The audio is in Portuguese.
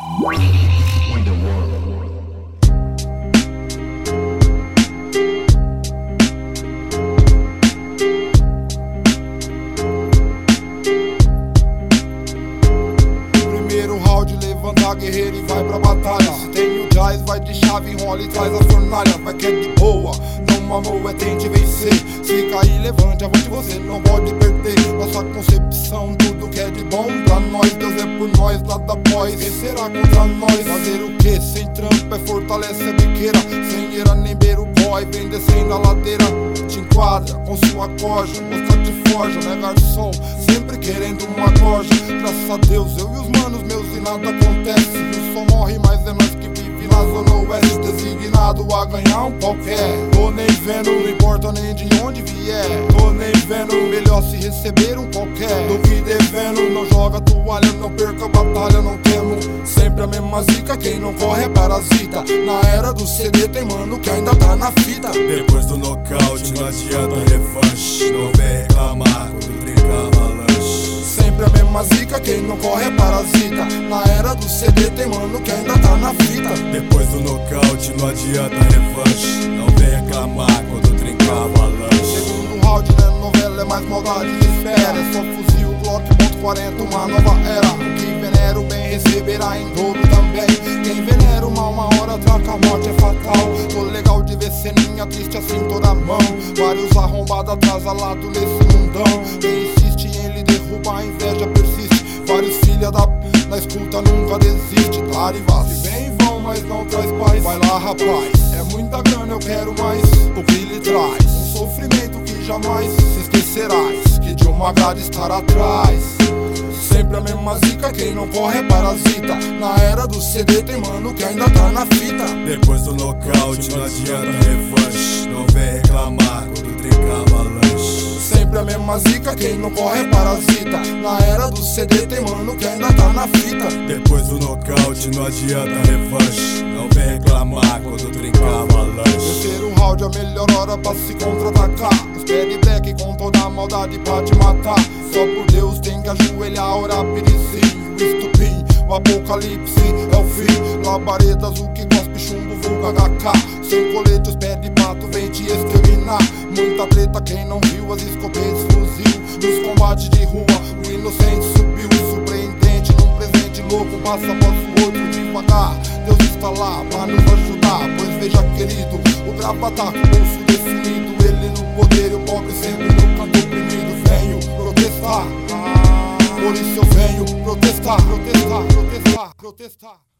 Primeiro round, levanta a guerreira e vai pra batalha. Se tem o jazz, vai de chave, enrola e traz a fornalha. Vai que é de boa, não mamou, é tente vencer. Se cair, levante, avante, você não pode perder. Nossa concepção, tudo que é de bom pra nós. Deus é por nós, nada após. Quem será contra nós? Fazer o que? Sem trampo é fortalece a biqueira. Sem ira nem beira o boy, vem descendo a ladeira. Te enquadra com sua coja, mostra de forja, né garçom? Sempre querendo uma corja. Graças a Deus, eu e os manos meus e nada acontece. O som morre, mas é nós que vive na zona oeste. Designado a ganhar um qualquer. Tô nem vendo, não importa nem de onde vier. Tô nem vendo, melhor se receber um qualquer do que devendo. Não joga toalha, não perca a batalha, não temo. Sempre a mesma zica, quem não corre é parasita. Na era do CD tem mano que ainda tá na fita. Depois do nocaute não adianta revanche. Não vem reclamar quando trincava lanche. Sempre a mesma zica, quem não corre é parasita. Na era do CD tem mano que ainda tá na fita. Depois do nocaute não adianta revanche. Não vem reclamar quando trincava lanche. Segundo round, né, novela é mais maldade que espera. É só fuzil, Glock, ponto 40, uma nova era. O que venera o bem receberá em dobro também. Quem venera o mal, uma hora troca a morte é fatal. Tô legal de ver ceninha triste assim toda mão. Vários arrombados atrasalados nesse mundão. Quem insiste em lhe derrubar, a inveja persiste. Vários filha da na escuta nunca desiste. Tarivá, se vem e vão, mas não traz paz. Vai lá rapaz, é muita grana, eu quero mais. O que lhe traz? Um sofrimento que jamais se esquecerás. Que de uma grade estar atrás. Sempre a mesma zica, quem não corre é parasita. Na era do CD tem mano que ainda tá na fita. Depois do nocaute não adianta revanche. Não vem reclamar quando trincava lanche. Sempre a mesma zica, quem não corre é parasita. Na era do CD tem mano que ainda tá na fita. Depois do nocaute não adianta revanche. Não vem reclamar quando trincava lanche. Terceiro round, a melhor hora pra se contra-atacar. Os pé de black com toda a maldade pra te matar. Só por Deus tem que ajoelhar, orar, pericinho, estupim. O apocalipse é o fim. Labaredas, o que cospe chumbo, vulga HK. Sem colete, os pés de pato vem te exterminar. Muita treta, quem não viu as escopetas fuzil. Nos combates de rua, o inocente subiu. Surpreendente, num presente louco, passa após o outro devagar. Deus está lá pra nos ajudar. Pois veja querido, o brabo tá com o bolso definido. Ele no poder e o pobre sempre no canto oprimido. Venho protestar, por isso eu venho protestar, protestar, protestar, protestar.